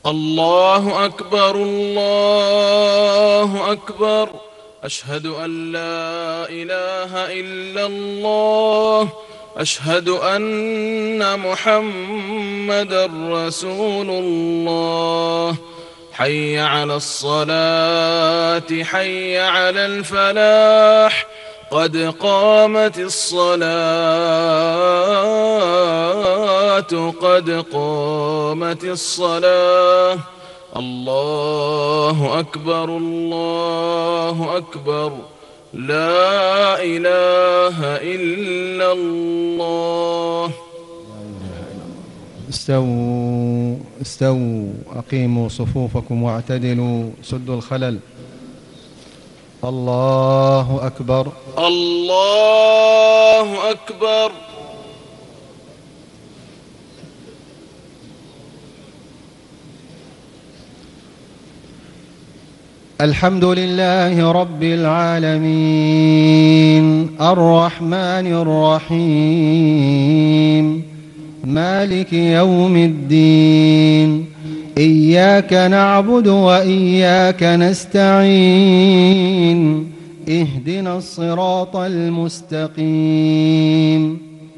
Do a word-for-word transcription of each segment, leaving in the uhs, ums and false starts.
الله أكبر الله أكبر. أشهد أن لا إله إلا الله. أشهد أن محمدا رسول الله. حي على الصلاة حي على الفلاح. قد قامت الصلاة قد قامت الصلاة. الله أكبر الله أكبر. لا إله إلا الله. استووا استووا أقيموا صفوفكم واعتدلوا، سدوا الخلل. الله أكبر الله أكبر. الحمد لله رب العالمين، الرحمن الرحيم، مالك يوم الدين. إياك نعبد وإياك نستعين، اهدنا الصراط المستقيم،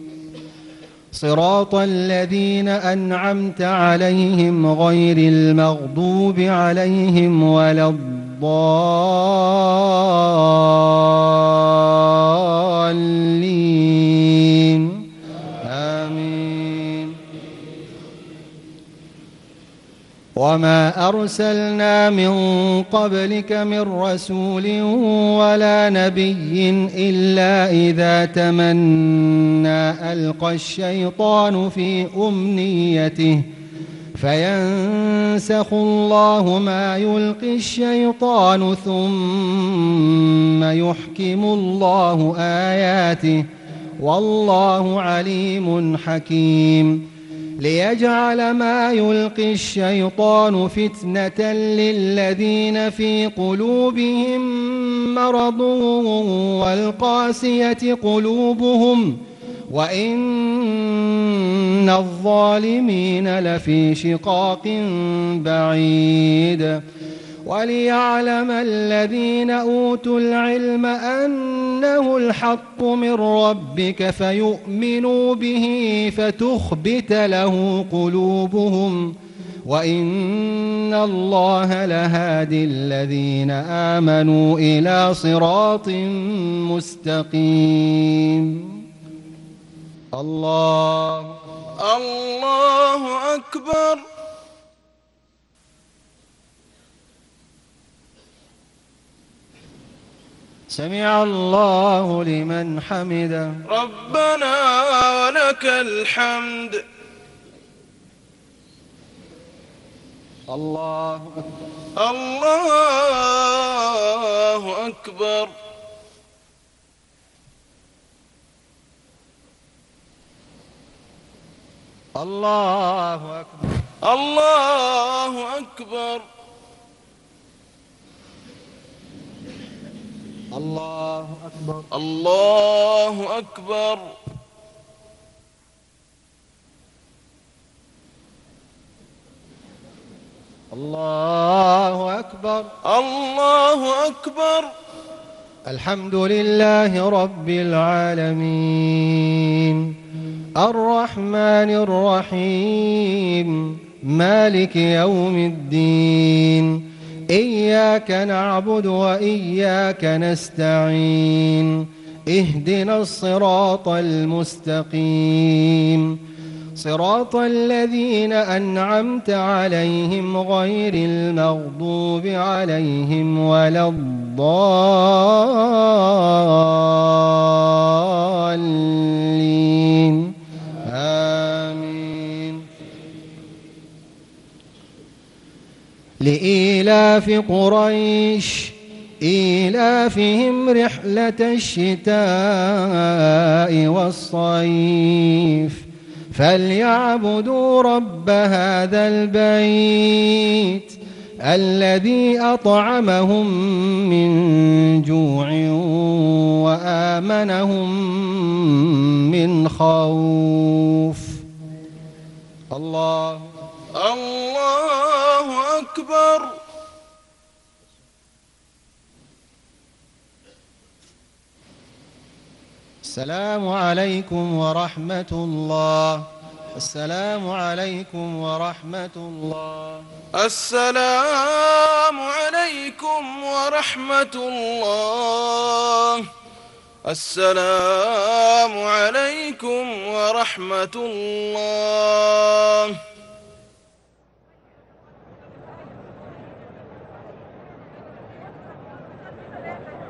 صراط الذين أنعمت عليهم غير المغضوب عليهم ولا الضالين. آمين. وما أرسلنا من قبلك من رسول ولا نبي إلا إذا تمنى ألقى الشيطان في أمنيته فينسخ الله ما يلقي الشيطان ثم يحكم الله آياته، والله عليم حكيم. ليجعل ما يلقي الشيطان فتنة للذين في قلوبهم مرض والقاسية قلوبهم وإن الظالمين لفي شقاق بعيد. وليعلم الذين أوتوا العلم أنه الحق من ربك فيؤمنوا به فتخبت له قلوبهم وإن الله لهادي الذين آمنوا إلى صراط مستقيم. الله الله أكبر. سمع الله لمن حمده. ربنا ولك الحمد. الله الله أكبر. الله أكبر. الله أكبر. الله أكبر. الله أكبر. الله أكبر. الله أكبر. الحمد لله رب العالمين، الرحمن الرحيم، مالك يوم الدين. إياك نعبد وإياك نستعين، اهدنا الصراط المستقيم، صراط الذين أنعمت عليهم غير المغضوب عليهم ولا الضالين. آمين. لإيلاف قريش إيلافهم رحلة الشتاء والصيف فليعبدوا رب هذا البيت الذي أطعمهم من جوع وآمنهم من خوف. الله الله أكبر. السلام عليكم ورحمة الله. السلام عليكم ورحمة الله. السلام عليكم ورحمة الله. السلام عليكم ورحمة الله.